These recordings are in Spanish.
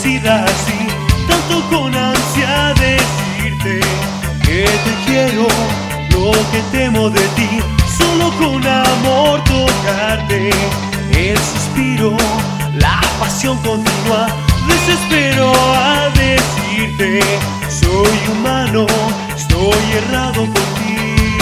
nacida así, tanto con ansia decirte que te quiero, lo que temo de ti, solo con amor tocarte, el suspiro, la pasión continua, desespero a decirte, soy humano, estoy errado por ti.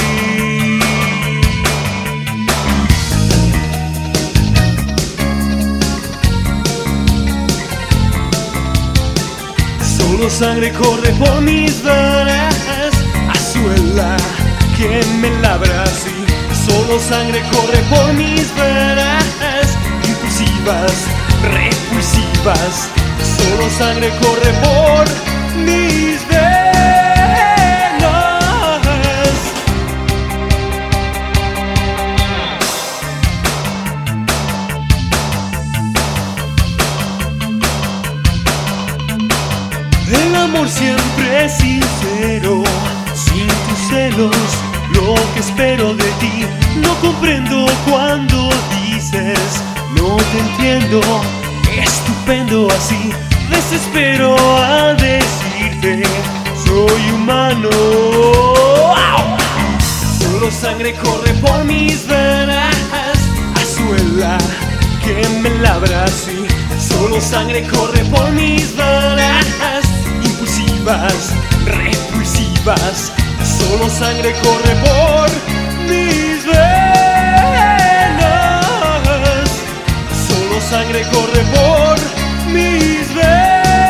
Solo sangre corre por mis venas, azuela que me labra así. Solo sangre corre por mis venas, impulsivas, repulsivas. Solo sangre corre por mis venas. El amor siempre es sincero, sin tus celos, lo que espero de ti. No comprendo cuando dices, no te entiendo, estupendo así. Desespero a decirte, soy humano. Solo sangre corre por mis venas, azuela que me labra así. Solo sangre corre por mis venas, impulsivas, repulsivas. Solo sangre corre por mis venas. Solo sangre corre por mis venas.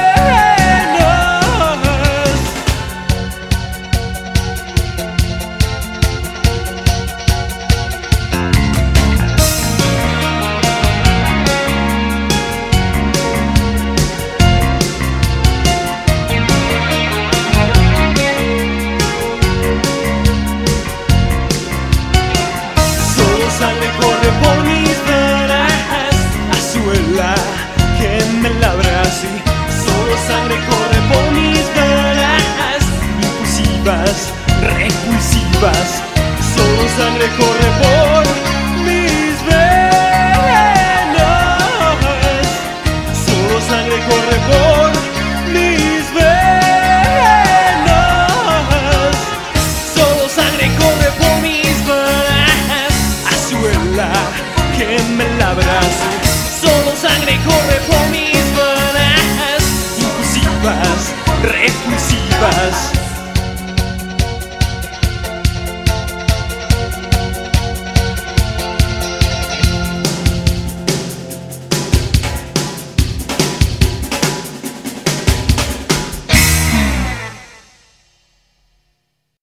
Sangre corre por mis venas, azuela que me labra así. Solo sangre corre por mis venas, impulsivas, repulsivas. Solo sangre corre por mis venas. Solo sangre corre por mis venas. Solo sangre corre por mis venas, que me labras.